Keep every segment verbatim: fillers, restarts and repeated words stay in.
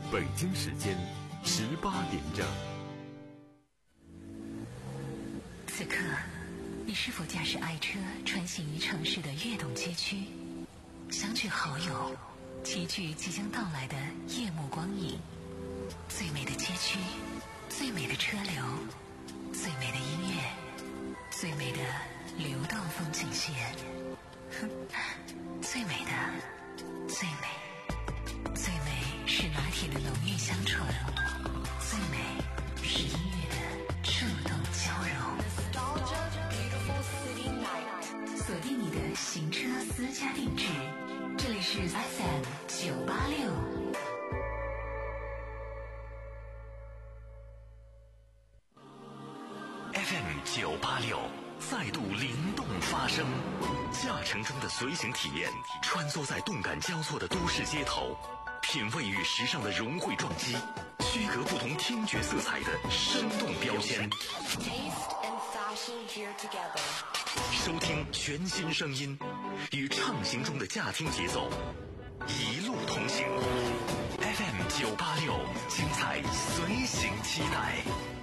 北京时间十八点整。 此刻，你是否驾驶爱车穿行于城市的跃动街区，相聚好友，齐聚即将到来的夜幕光影？最美的街区，最美的车流，最美的音乐，最美的流动风景线，最美的，最美，最美是拿铁的浓郁香醇，最美是音乐的触动交融。锁定你的行车私家定制，这里是 F M 九八六。 F M 九八六再度灵动发声，驾乘中的随行体验，穿梭在动感交错的都市街头，品味与时尚的融汇撞击，区隔不同听觉色彩的生动标签。收听全新声音，与畅行中的驾听节奏，一路同行。F M 九八六，精彩随行期待。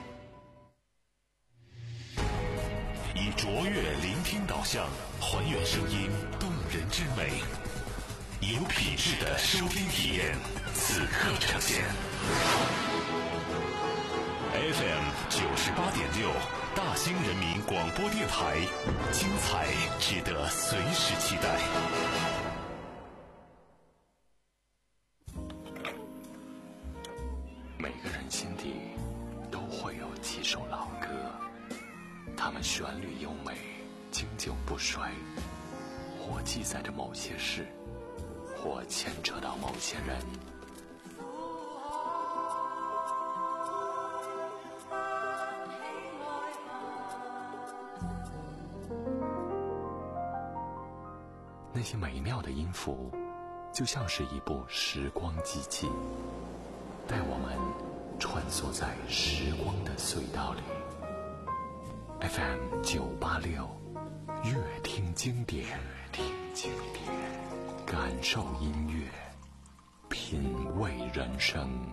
以卓越聆听导向，还原声音动人之美，有品质的收听体验，此刻呈现。F M 九十八点六，大兴人民广播电台，精彩值得随时期待。每个人心底都会有几首老歌，它们旋律优美，经久不衰，或记载着某些事，或牵扯到某些人。那些美妙的音符，就像是一部时光机器，带我们穿梭在时光的隧道里。F M 九八六，乐听经典，乐听经典，感受音乐，品味人生。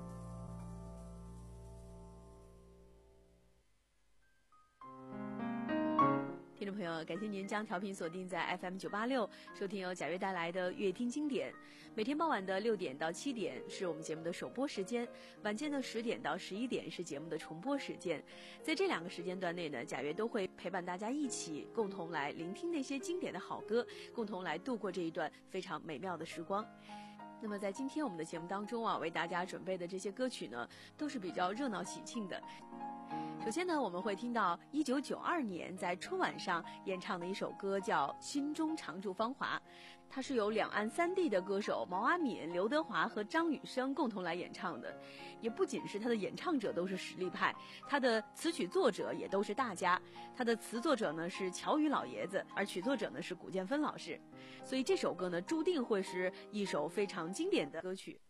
听众朋友，感谢您将调频锁定在 F M 九八六，收听由贾跃带来的乐听经典。每天傍晚的六点到七点是我们节目的首播时间，晚间的十点到十一点是节目的重播时间。在这两个时间段内呢，贾跃都会陪伴大家一起共同来聆听那些经典的好歌，共同来度过这一段非常美妙的时光。那么在今天我们的节目当中啊，为大家准备的这些歌曲呢，都是比较热闹喜庆的。首先呢，我们会听到一九九二年在春晚上演唱的一首歌，叫《心中常驻芳华》，它是由两岸三地的歌手毛阿敏、刘德华和张雨生共同来演唱的。也不仅是他的演唱者都是实力派，他的词曲作者也都是大家。他的词作者呢是乔羽老爷子，而曲作者呢是古建芬老师。所以这首歌呢，注定会是一首非常经典的歌曲。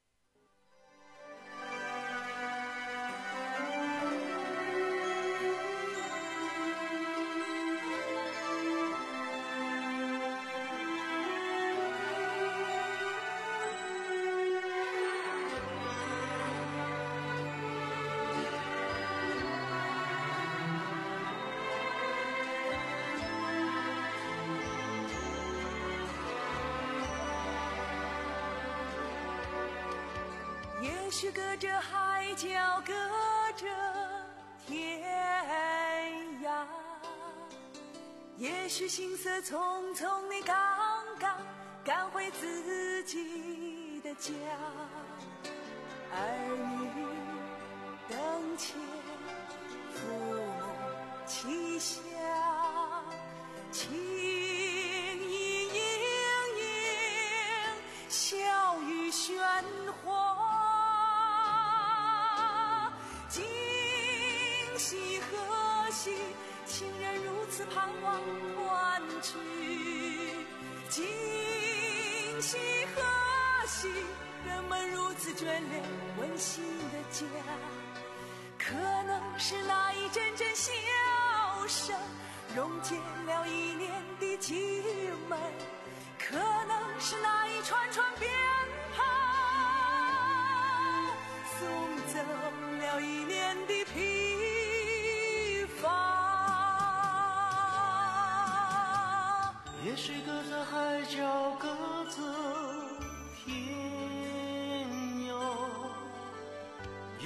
也许隔着海角，隔着天涯，也许行色匆匆，你刚刚赶回自己的家，儿女灯前，父母膝下，情意盈盈，笑语喧哗，今夕何夕，情人如此盼望团聚，今夕何夕，人们如此眷恋温馨的家，可能是那一阵阵笑声溶解了一年的寂闷，可能是那一串串鞭炮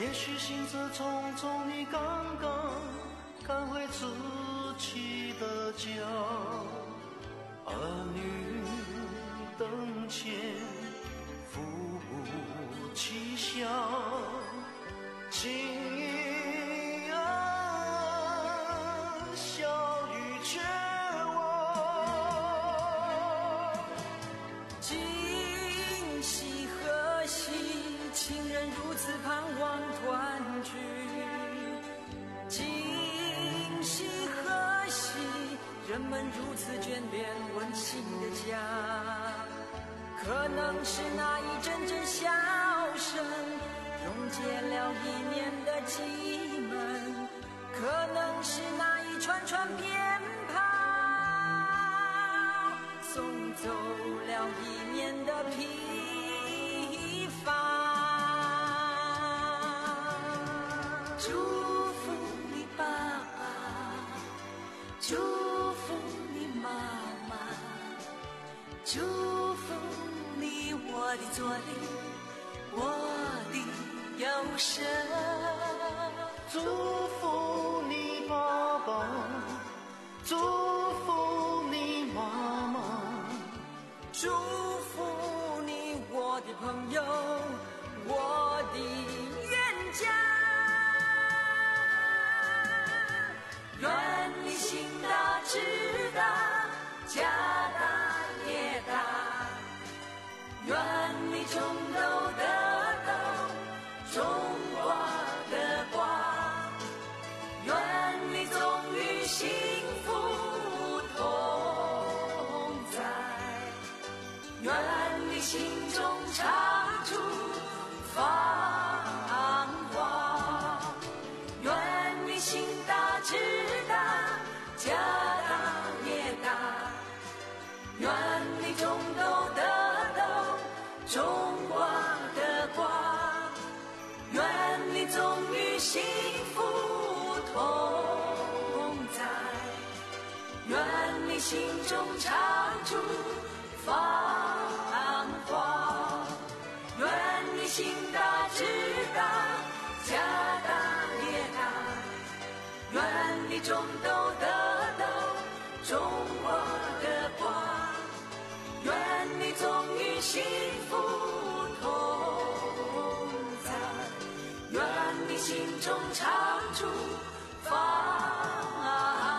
也许行色匆匆，你刚刚赶回自己的家，儿女灯前夫妻笑，今夜啊，小雨绝望， 今夕何夕，情人如此盼望团聚，今夕何夕，人们如此眷恋温馨的家，可能是那一阵阵笑声溶解了一年的寂闷，可能是那一串串鞭炮送走了一年的疲乏。祝福你爸爸，祝福你妈妈，祝福你我的左邻，我的右舍。 祝福你爸爸，祝福你妈妈， 祝福你我的朋友，我的冤家。愿你心大志大，家大业大，愿你种豆得豆，种瓜得瓜，愿你总与幸福同在，愿你心中常驻芳华，愿你心大志大，家大业大，愿你种豆得豆，种瓜得瓜，愿你总与幸福同在，愿你心中常驻芳华，愿你心大志大，家大业大，愿你种豆得豆，种瓜得瓜，愿你总与幸福同在，愿你心中常驻芳华。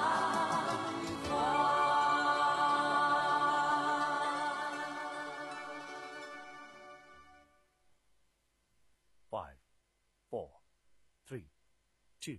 Five, four, three, two.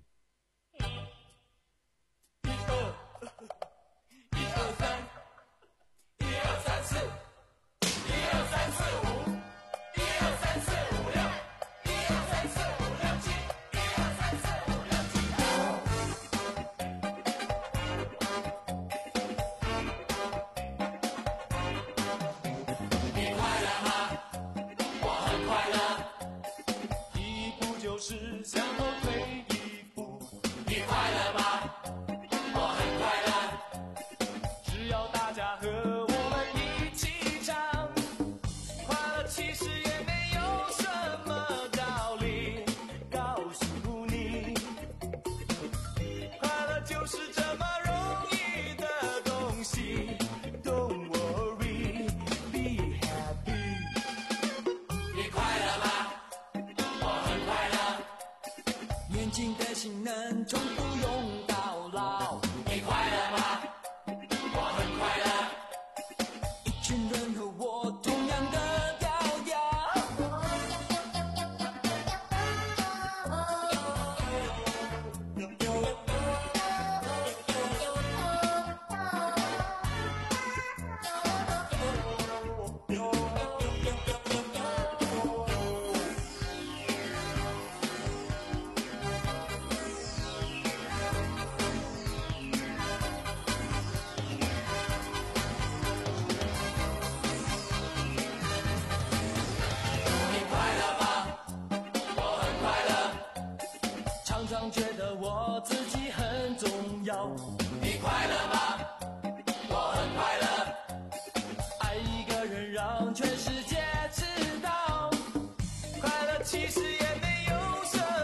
全世界知道，快乐其实也没有什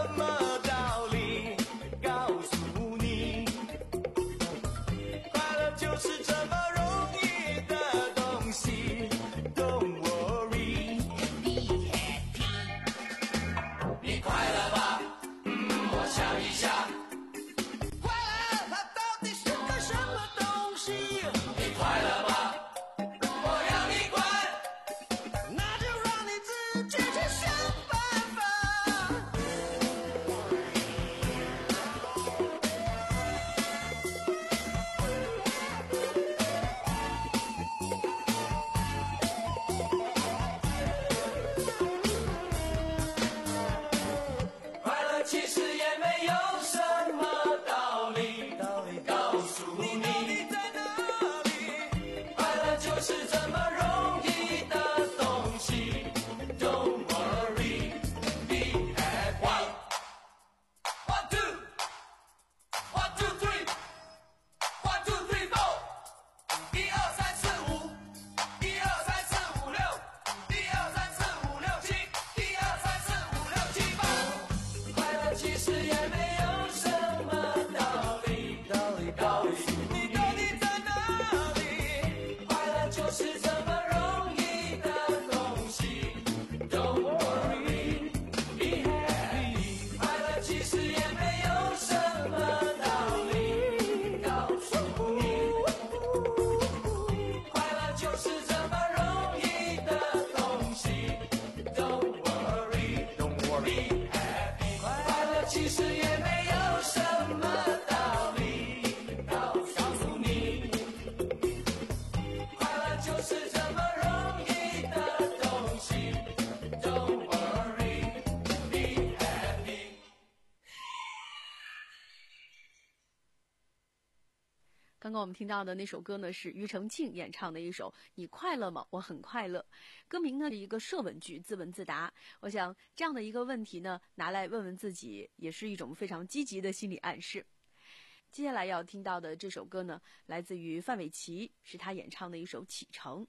刚刚我们听到的那首歌呢，是庾澄庆演唱的一首《你快乐吗？我很快乐》。歌名呢是一个设问句，自问自答。我想这样的一个问题呢，拿来问问自己，也是一种非常积极的心理暗示。接下来要听到的这首歌呢，来自于范玮琪，是他演唱的一首《启程》。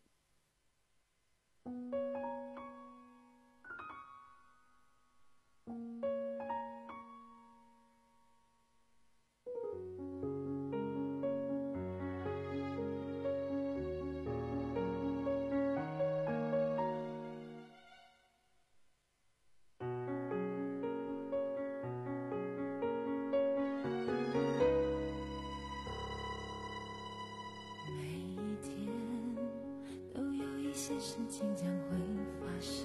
事情将会发生，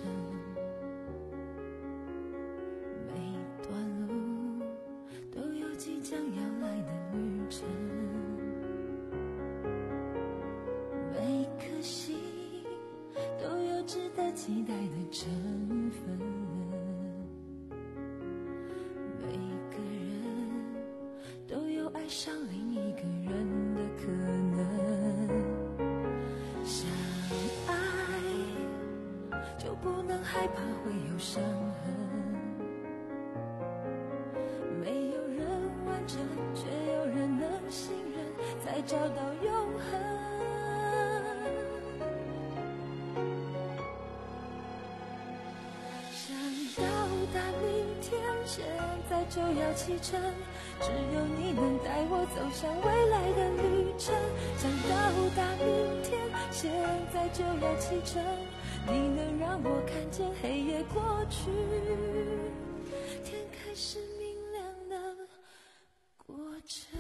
每段路都有即将要来的旅程，每颗心都有值得期待的成分，每个人都有爱上另一个人的可能。就不能害怕会有伤痕，没有人完整，却有人能信任，才找到永恒。想到达明天，现在就要启程，只有你能带我走向未来的旅程。想到达明天，现在就要启程，你能让我看见黑夜过去，天开始明亮的过程。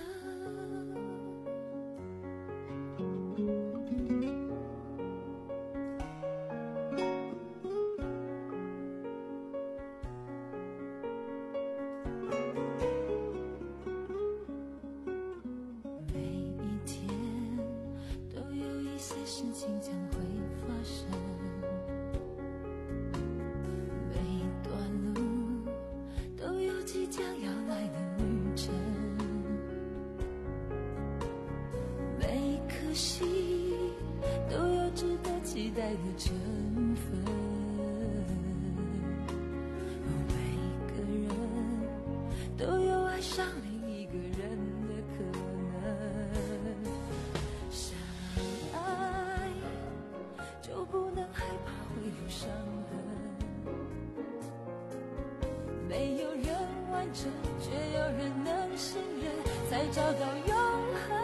每一天都有一些事情将会发生，即将要来的旅程，每颗心都有值得期待的成分，每个人都有爱上另一个人的可能。相爱就不能害怕会有伤痕，没有人完整，却有人能信任，才找到永恒。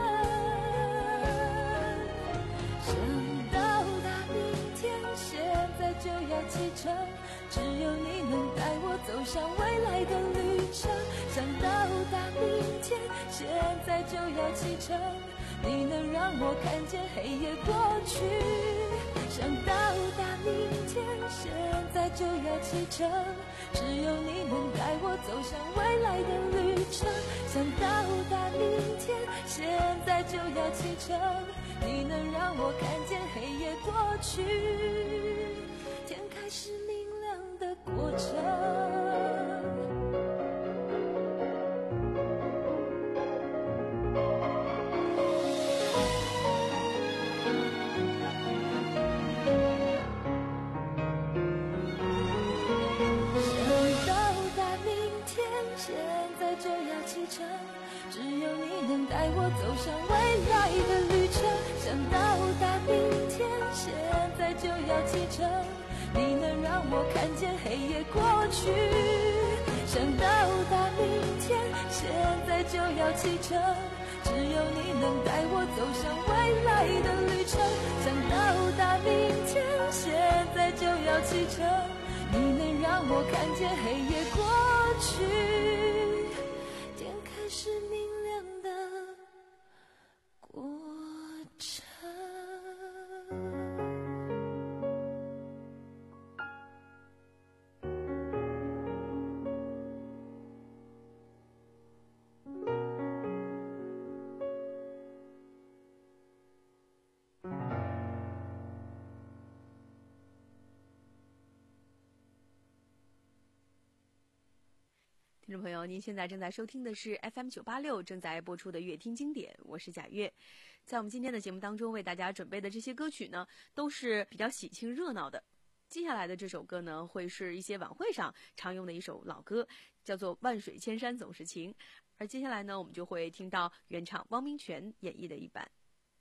想到达明天，现在就要启程，只有你能带我走向未来的旅程。想到达明天，现在就要启程，你能让我看见黑夜过去。想到达明天，现在就要启程，只有你能带我走向未来的旅程。想到达明天，现在就要启程，你能让我看见黑夜过去，天开始明亮的过程。只有你能带我走向未来的旅程。想到达明天，现在就要启程，你能让我看见黑夜过去。想到达明天，现在就要启程，只有你能带我走向未来的旅程。想到达明天，现在就要启程，你能让我看见黑夜过去，是明亮的过程。 听众朋友，您现在正在收听的是 F M 九八六正在播出的乐听经典，我是贾月。在我们今天的节目当中，为大家准备的这些歌曲呢，都是比较喜庆热闹的。接下来的这首歌呢，会是一些晚会上常用的一首老歌，叫做《万水千山总是情》。而接下来呢，我们就会听到原唱汪明荃演绎的一版。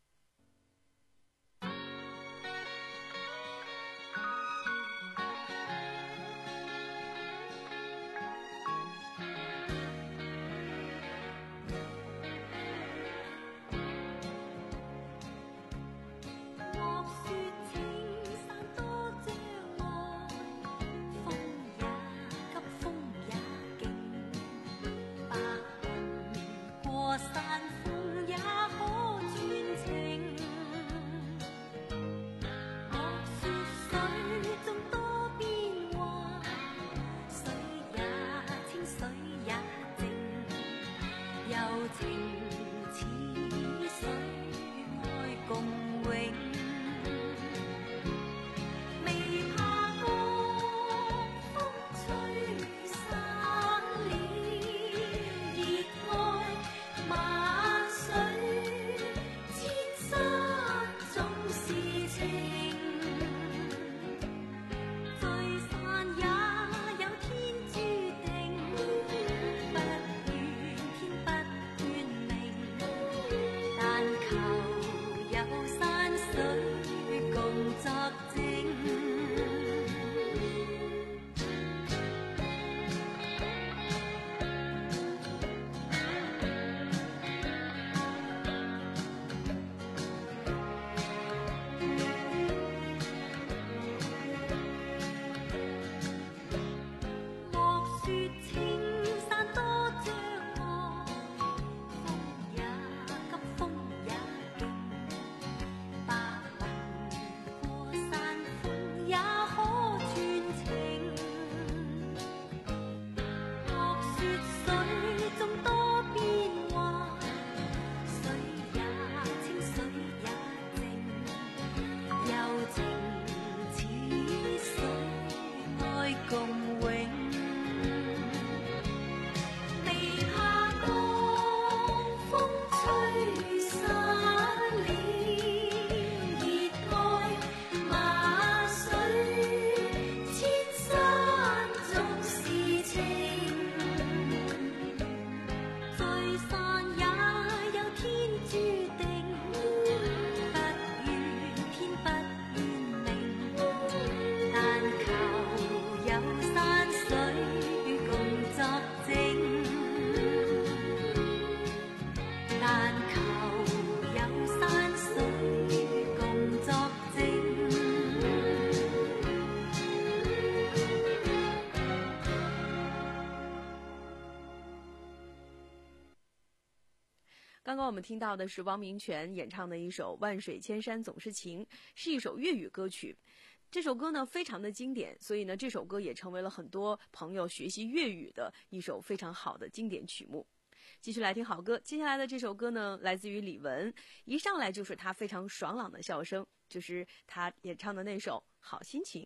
刚刚我们听到的是汪明荃演唱的一首《万水千山总是情》，是一首粤语歌曲。这首歌呢非常的经典，所以呢这首歌也成为了很多朋友学习粤语的一首非常好的经典曲目。继续来听好歌，接下来的这首歌呢来自于李玟，一上来就是他非常爽朗的笑声，就是他演唱的那首《好心情》。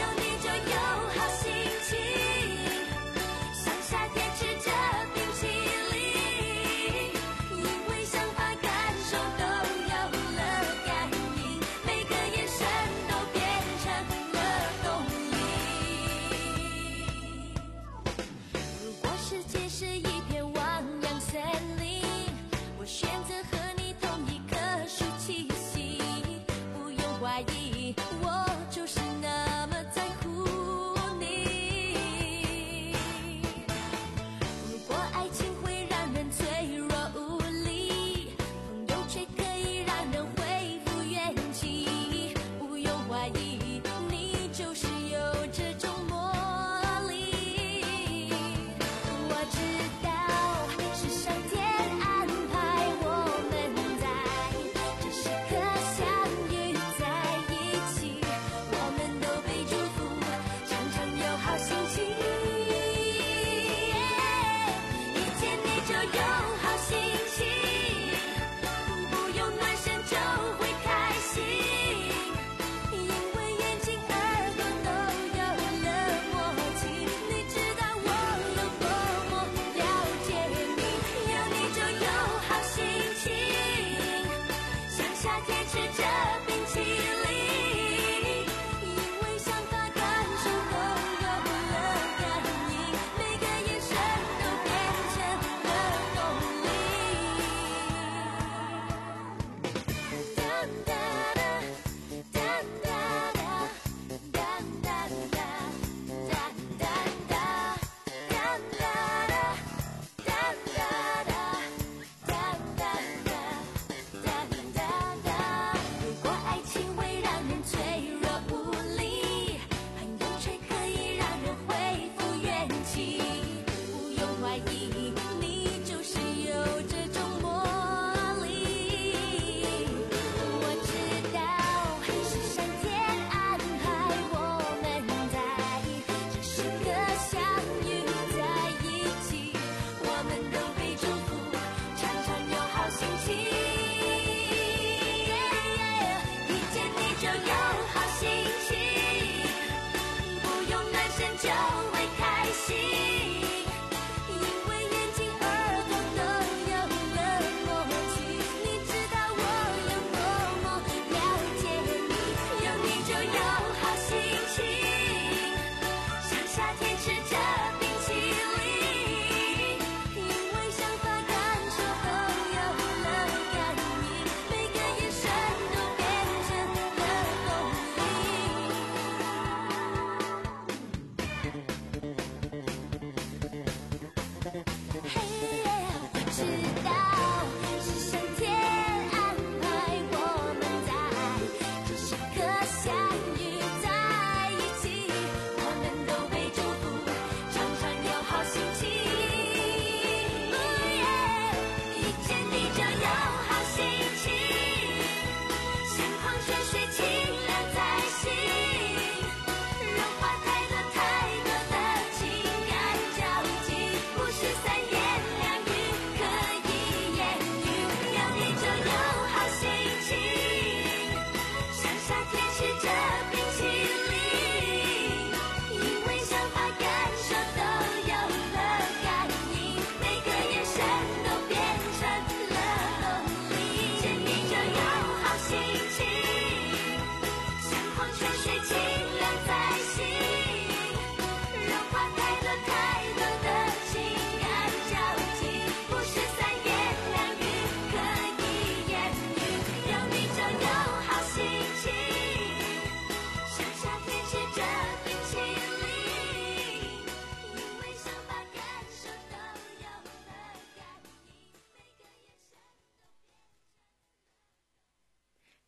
夏天吃着冰淇淋。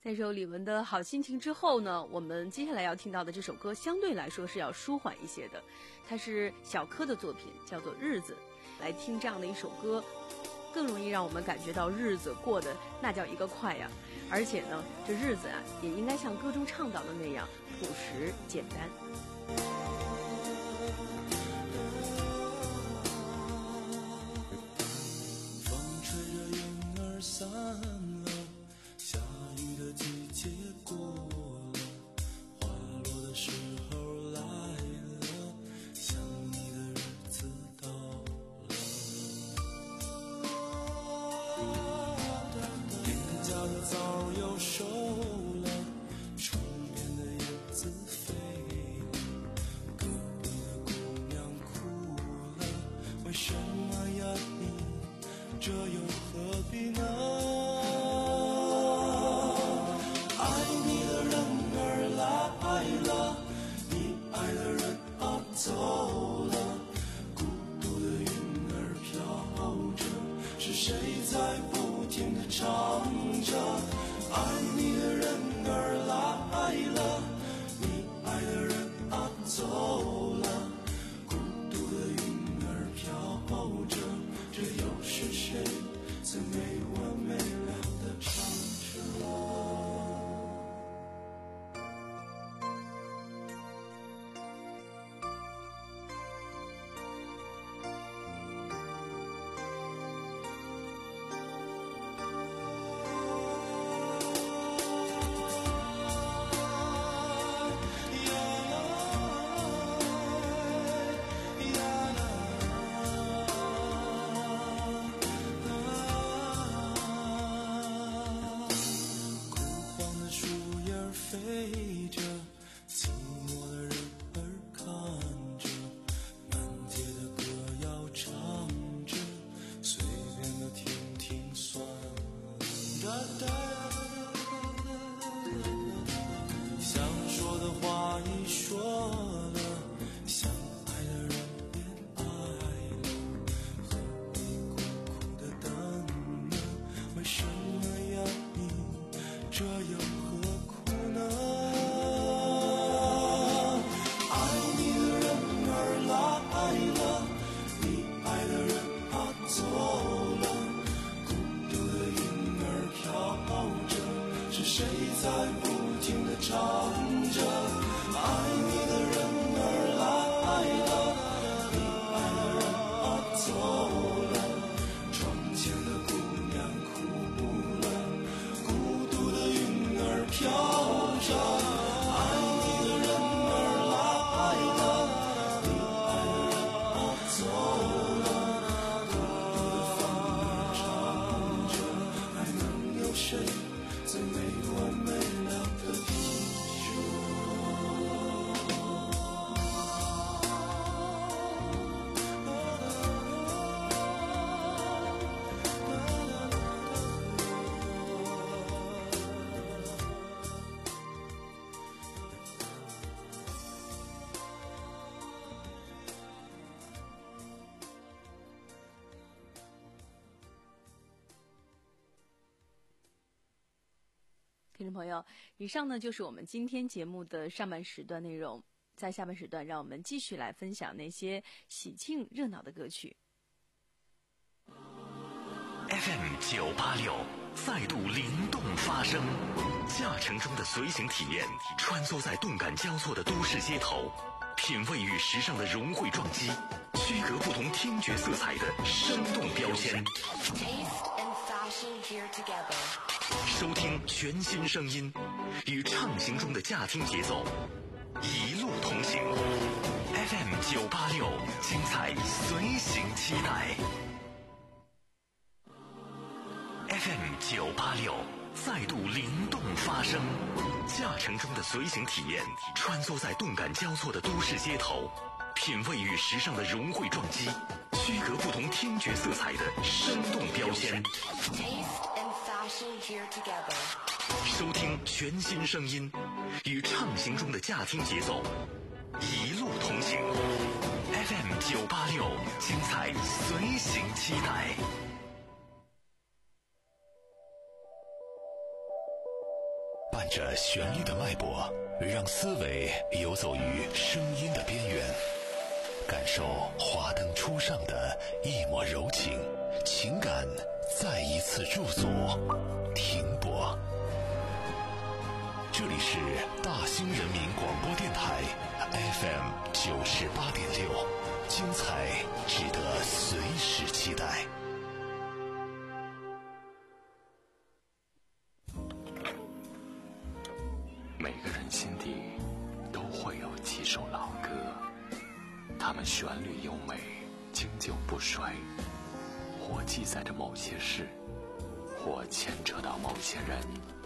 在这首李玟的好心情之后呢，我们接下来要听到的这首歌相对来说是要舒缓一些的，它是小柯的作品，叫做《日子》。来听这样的一首歌，更容易让我们感觉到日子过得那叫一个快呀！而且呢，这日子啊，也应该像歌中倡导的那样朴实简单。 风吹着云儿散了，下雨的季节过了，花落的时候来了，想你的日子到了。邻家的枣又熟了，窗边的燕子飞了，隔壁的姑娘哭了，为什么呀你这又何必呢？爱你的人儿来了，你爱的人啊走了，孤独的云儿飘着，是谁在不停地唱着？爱你的人儿来了，你爱的人啊走了，孤独的云儿飘着，这又是谁在没完没了地唱着？飞着，寂寞的人儿看着，满街的歌谣唱着，随便的听听算了。想说的话已说了，想爱的人也爱了，何必苦苦的等呢？为什么呀你这又何苦呢？爱你的人儿来了，你爱的人啊走了，孤独的云儿飘着，是谁在不停地唱着？爱你的人儿来了，你爱的人啊走了，窗前的姑娘哭了，孤独的云儿飘着，爱你的人儿来了，你爱的人啊走了，孤独的风儿唱着，还能有谁在没完没了的听着？ 听众朋友，以上呢就是我们今天节目的上半时段内容。在下半时段，让我们继续来分享那些喜庆热闹的歌曲。 F M 九八六再度灵动发声，驾乘中的随行体验，穿梭在动感交错的都市街头，品味与时尚的融汇撞击，区隔不同听觉色彩的生动标签。收听全新声音，与畅行中的驾听节奏，一路同行。F M 九八六，精彩随行期待。F M 九八六再度灵动发声，驾乘中的随行体验，穿梭在动感交错的都市街头，品味与时尚的融汇撞击，区隔不同听觉色彩的生动标签。收听全新声音，与畅行中的驾听节奏，一路同行。F M 九八六，精彩随行期待。 伴着旋律的脉搏，让思维游走于声音的边缘，感受华灯初上的一抹柔情，情感再一次驻足停泊。这里是大兴人民广播电台 F M 九十八点六，精彩值得随时期待。 每个人心底都会有几首老歌，它们旋律优美，经久不衰，或记载着某些事，或牵扯到某些人。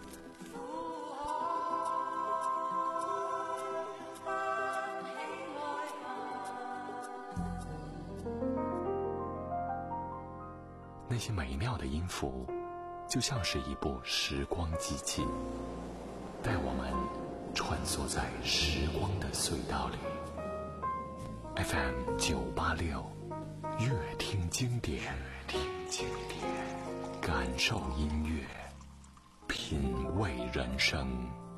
那些美妙的音符，就像是一部时光机器，带我们穿梭在时光的隧道里。F M 九八六，乐听经典，乐听经典，感受音乐，品味人生。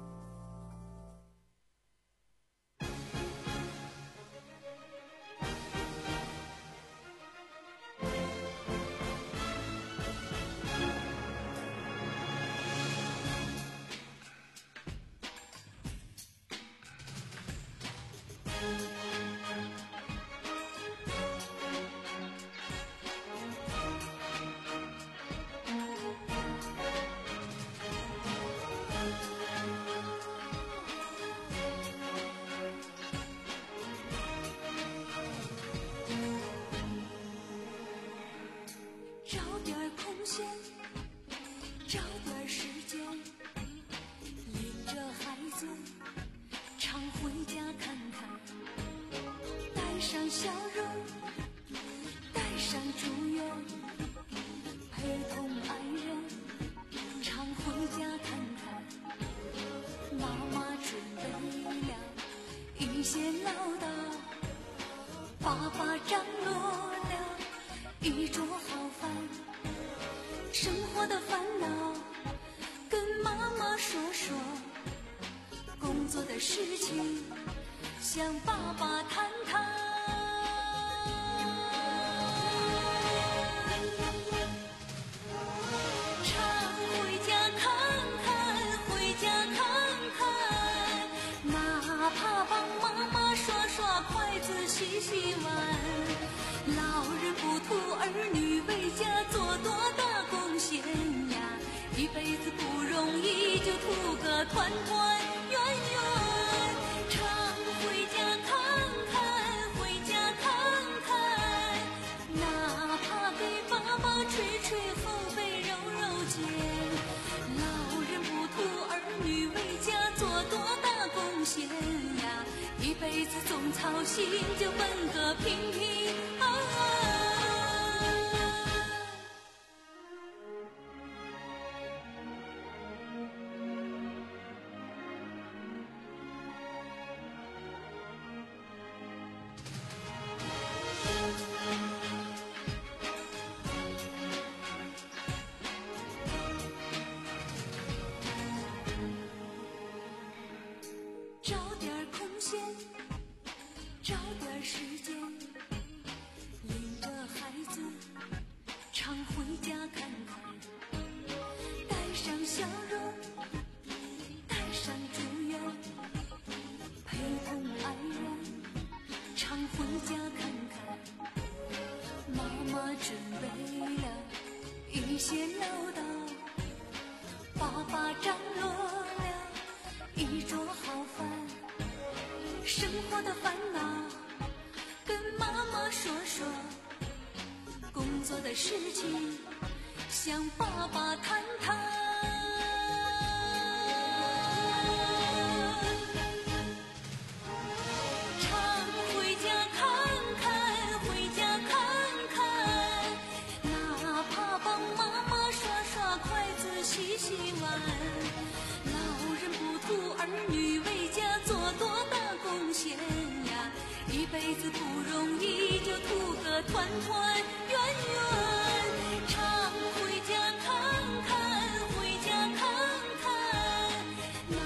辈子不容易，就图个团团圆圆。常回家看看，回家看看，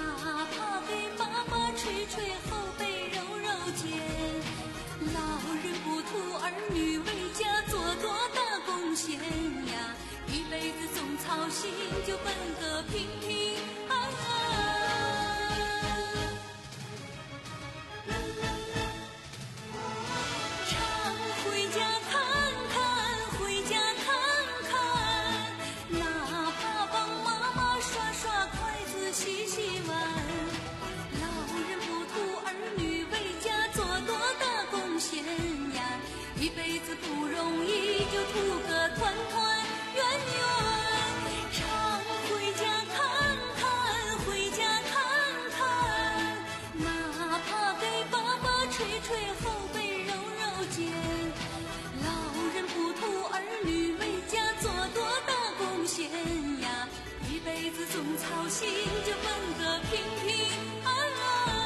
心，就奔个平平安安。常回家看看，回家看看，哪怕帮妈妈刷刷筷子、洗洗碗。老人不图儿女为家做多大贡献呀，一辈子不容易，就图个团团圆圆。常回家看看，回家看看，哪怕给爸爸捶捶后背、揉揉肩。老人不图儿女为家做多大贡献呀，一辈子总操心，就奔个平平安安。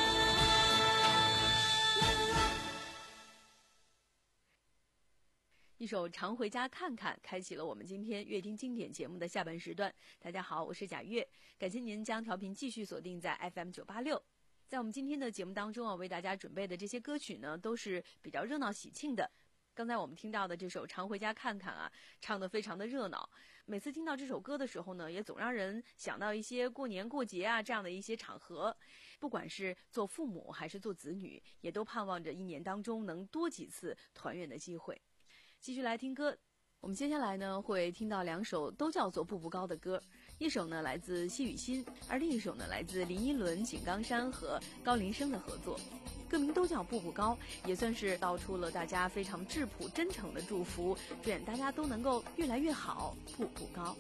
一首《常回家看看》开启了我们今天乐听经典节目的下半时段。大家好，我是贾月，感谢您将调频继续锁定在 F M 九八六。在我们今天的节目当中啊，为大家准备的这些歌曲呢，都是比较热闹喜庆的。刚才我们听到的这首《常回家看看》啊，唱得非常的热闹。每次听到这首歌的时候呢，也总让人想到一些过年过节啊这样的一些场合。不管是做父母还是做子女，也都盼望着一年当中能多几次团圆的机会。继续来听歌，我们接下来呢会听到两首都叫做步步高的歌，一首呢来自谢雨欣，而另一首呢来自林依轮、井冈山和高林生的合作。歌名都叫步步高，也算是道出了大家非常质朴真诚的祝福，祝愿大家都能够越来越好，步步高。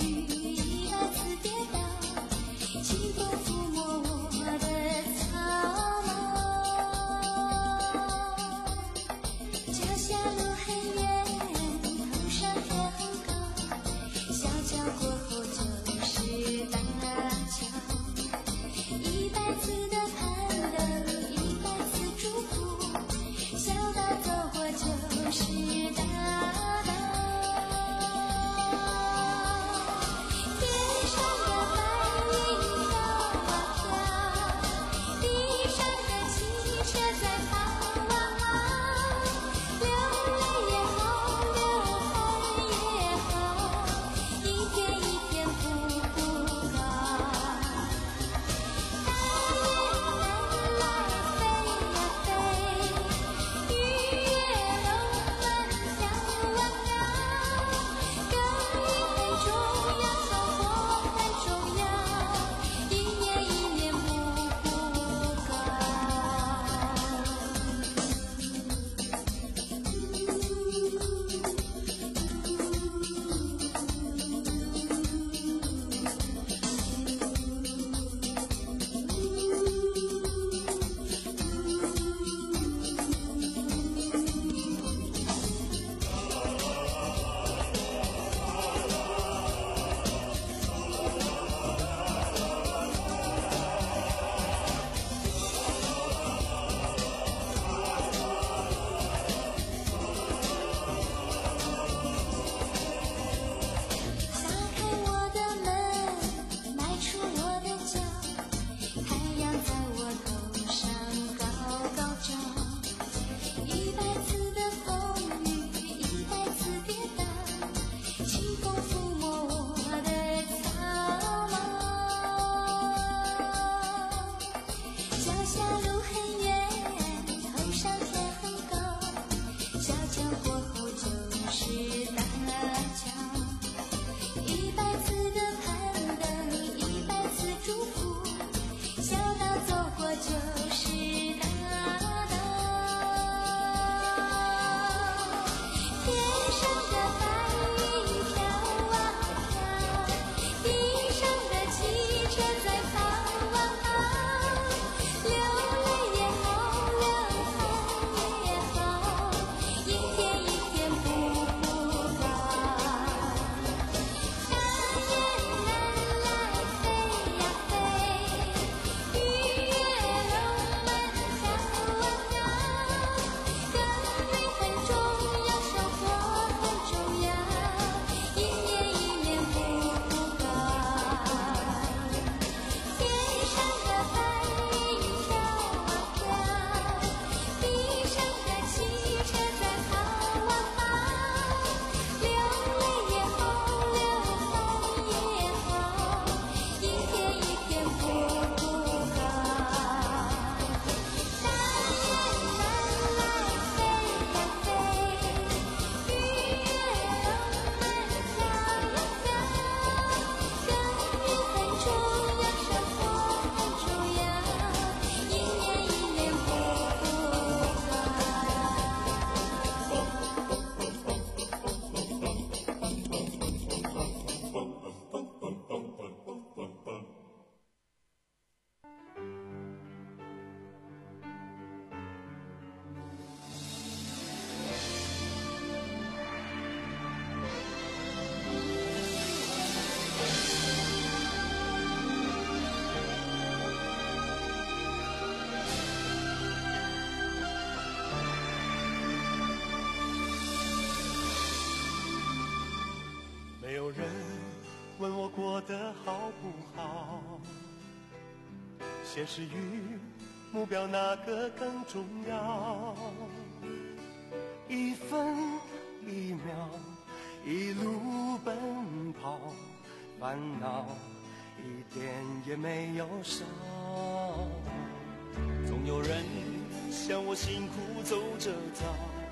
清风抚摸我的草现实与目标哪个更重要？一分一秒，一路奔跑，烦恼一点也没有少。总有人像我辛苦走着早，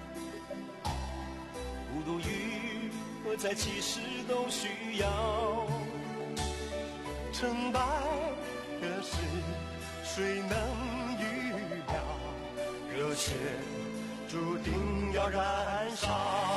孤独与喝彩其实都需要。成败的事谁能预料？热血注定要燃烧。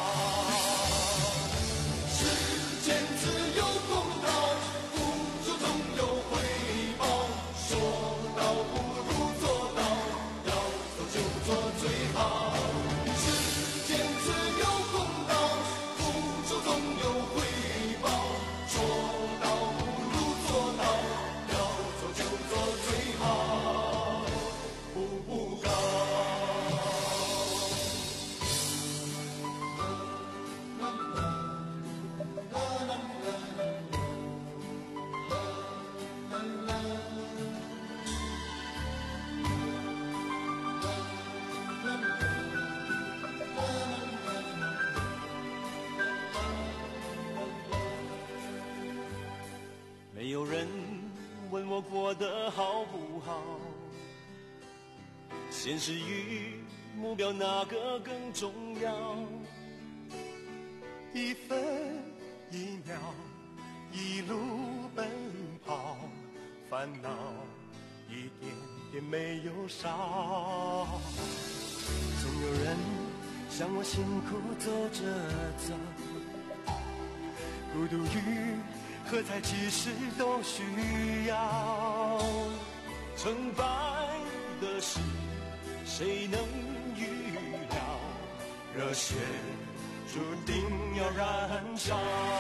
世间自有公道，付出总有回报。说到不如做到，要做就做最好。世间自有公道，付出总有回报。说到不如做到，要做就做最好，步步高。没有人问我过得好不好，现实与目标哪个更重要？一分一秒，一路奔跑，烦恼一点点没有少。总有人像我辛苦走着走，孤独与喝彩其实都需要。成败的事谁能预料？热血注定要燃烧。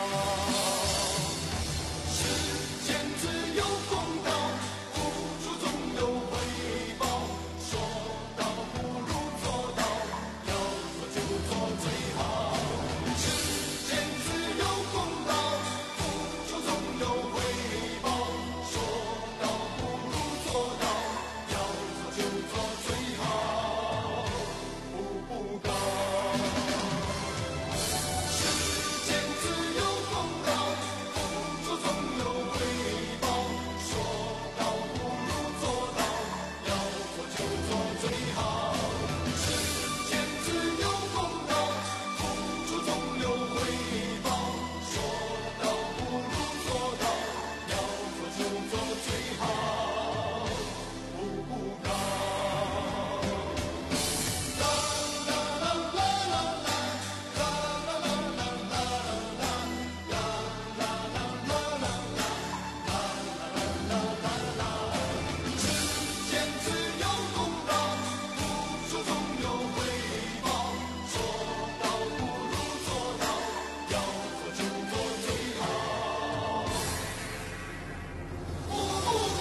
世间自有公道，付出总有回报。说到不如做到，要做就做最好。世间自有公道，付出总有回报。说到不如做到，要做就做最好，步步高。世间自有公道，付出总有回报。说到不如做到，要做就做最好。世间自有公道，付出总有回报。说到不如做到，要做就做最好，步步高。啦啦啦啦啦啦，啦啦啦啦啦啦，啦啦啦啦啦啦，啦啦啦啦啦。世间自有公道，付出总有回报。说到不如做到，要做就做最好，步步高。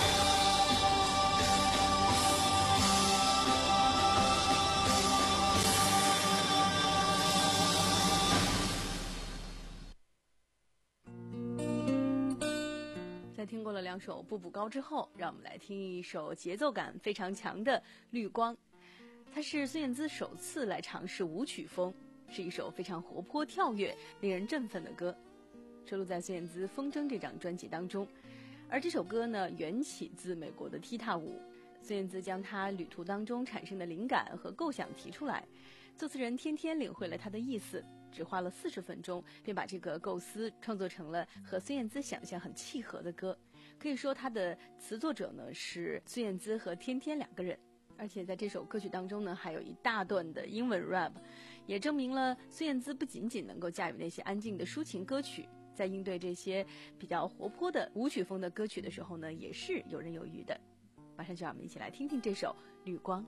在听过了两首《步步高》之后，让我们来听一首节奏感非常强的《绿光》。它是孙燕姿首次来尝试舞曲风，是一首非常活泼跳跃、令人振奋的歌，收录在孙燕姿《风筝》这张专辑当中。而这首歌呢，缘起自美国的踢踏舞。孙燕姿将她旅途当中产生的灵感和构想提出来，作词人天天领会了她的意思，只花了四十分钟，便把这个构思创作成了和孙燕姿想象很契合的歌。可以说，她的词作者呢是孙燕姿和天天两个人。而且在这首歌曲当中呢，还有一大段的英文 rap， 也证明了孙燕姿不仅仅能够驾驭那些安静的抒情歌曲，在应对这些比较活泼的舞曲风的歌曲的时候呢，也是游刃有余的。马上就让我们一起来听听这首《绿光》。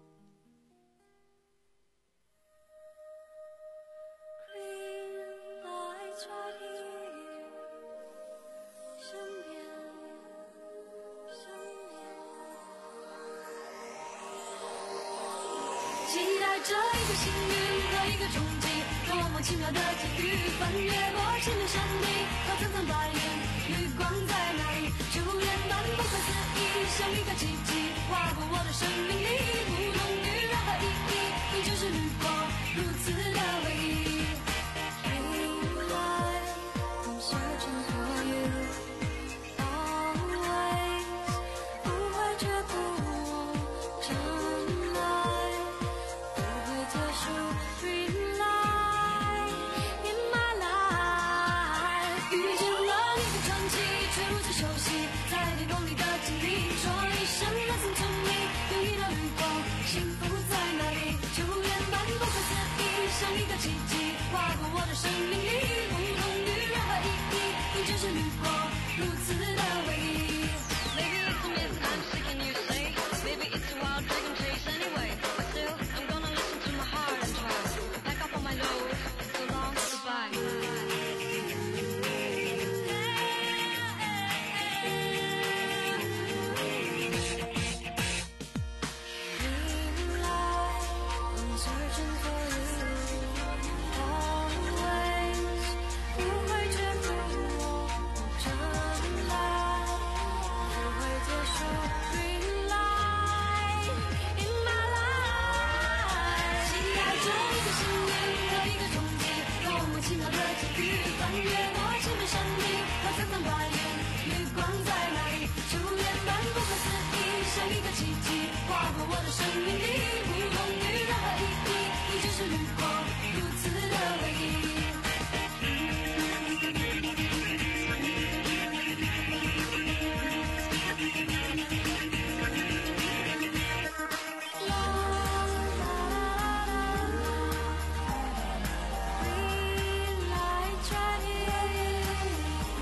期待着一个幸运和一个冲击，多么奇妙的际遇，翻越过千面山地和层层白云，绿光在哪里？初恋般不可思议，像一个奇迹， 过我的生命里，不同于任何意义，你就是绿光，如此的唯一。Green light, I'm searching for you, always 不会却步我真爱，不会结束。Green light in my life， 遇见了你的传奇，却如此熟悉，在你梦里的经历，说一声 listen to me， 有一道绿光，幸福在哪里？就连般不可思议，像一个奇迹，划过我的生命里，不同于任何意义，你就是绿光，如此的唯一。Maybe it's a myth I'm sick and you say, maybe it's a wild dragon chase anyway, but still I'm gonna listen to my heart and try to pack up all my load, so long goodbye. Green light, I'm searching for you, always 不会却步我真爱，不会结束。Green light in my life， 期待着一个新年和一个冲击，多么奇妙的际遇，翻越我前面山顶和层层白云，绿光在哪里？就连般不可思议，像一个奇迹，划过我的生命里，不同于任何意义，你就是绿光，如此的唯一。Green light right here，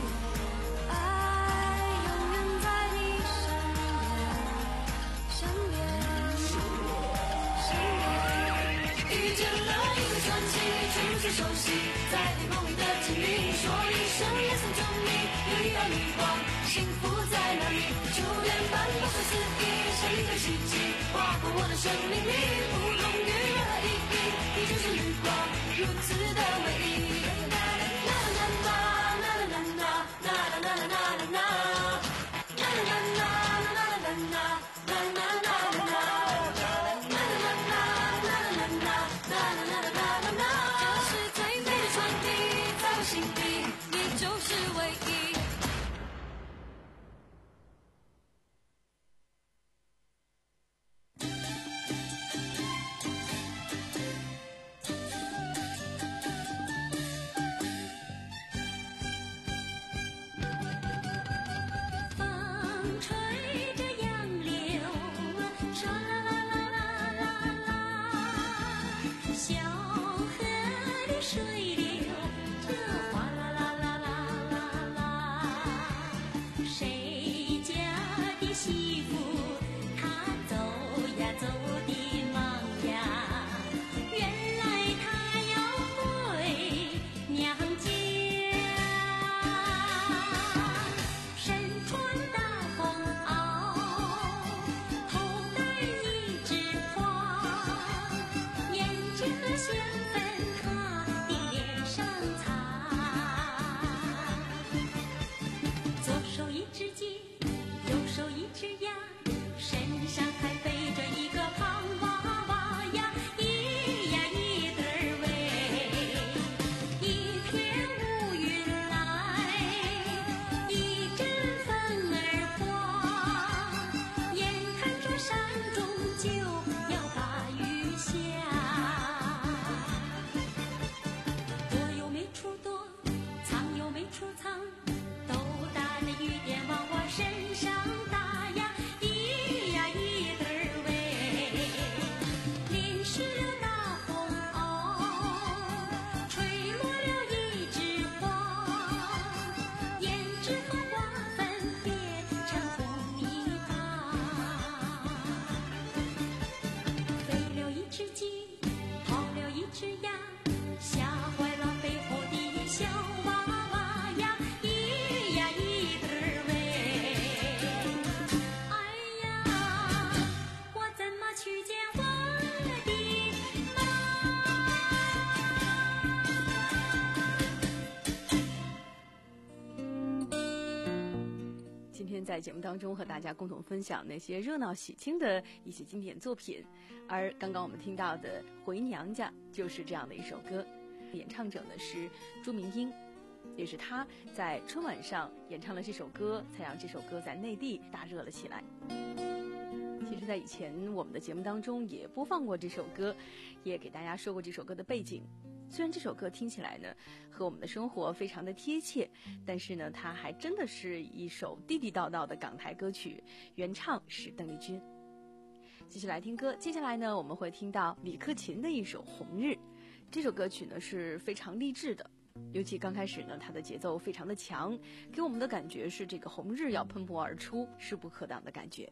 爱永远在你身边，身边，身边。遇见了一个传奇，却如此熟悉，在你梦里的经历，说一声 listen to me， 有一道绿光，幸福在哪里？就连般不可思议，像一个奇迹，划过我的生命里，不同于任何意义，你就是绿光，如此的唯一。啦啦啦啦啦啦啦啦啦啦啦啦啦啦，啦啦啦啦啦啦啦啦啦啦啦。这是最美的传递，在我心底，你就是唯一。 在节目当中和大家共同分享那些热闹喜庆的一些经典作品，而刚刚我们听到的《回娘家》就是这样的一首歌，演唱者呢是朱明英，也是他在春晚上演唱了这首歌，才让这首歌在内地大热了起来。其实在以前我们的节目当中也播放过这首歌，也给大家说过这首歌的背景。虽然这首歌听起来呢和我们的生活非常的贴切，但是呢它还真的是一首地地道道的港台歌曲，原唱是邓丽君。继续来听歌，接下来呢我们会听到李克勤的一首《红日》。这首歌曲呢是非常励志的，尤其刚开始呢它的节奏非常的强，给我们的感觉是这个红日要喷薄而出，势不可挡的感觉。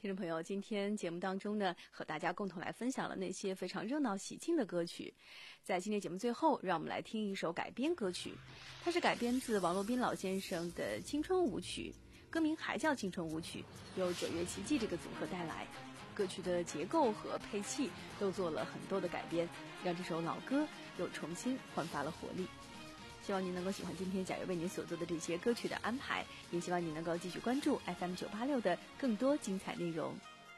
听众朋友，今天节目当中呢，和大家共同来分享了那些非常热闹喜庆的歌曲。在今天节目最后，让我们来听一首改编歌曲，它是改编自王洛宾老先生的青春舞曲，歌名还叫青春舞曲，由九月奇迹这个组合带来。歌曲的结构和配器都做了很多的改编，让这首老歌又重新焕发了活力。希望您能够喜欢今天贾月为您所做的这些歌曲的安排，也希望您能够继续关注 F M 九八六的更多精彩内容。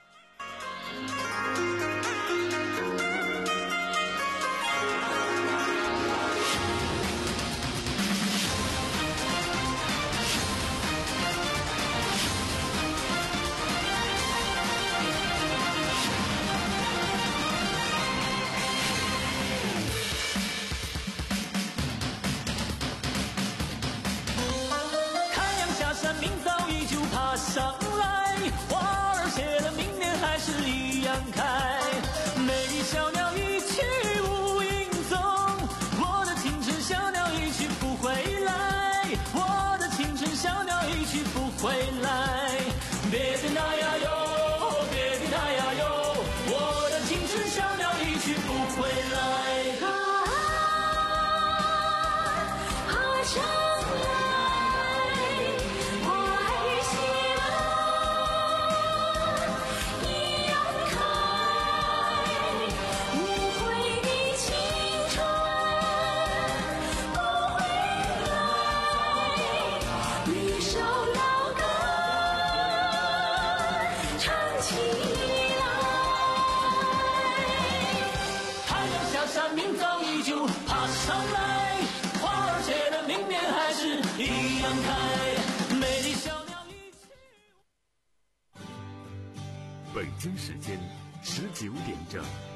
上来，花儿谢了，明年还是一样开。美丽小鸟一去无影踪，我的青春小鸟一去不回来，我的青春小鸟一去不回来。别的那呀哟，别的那呀哟，我的青春小鸟一去不回来。啊啊，上来。 北京时间十九点整。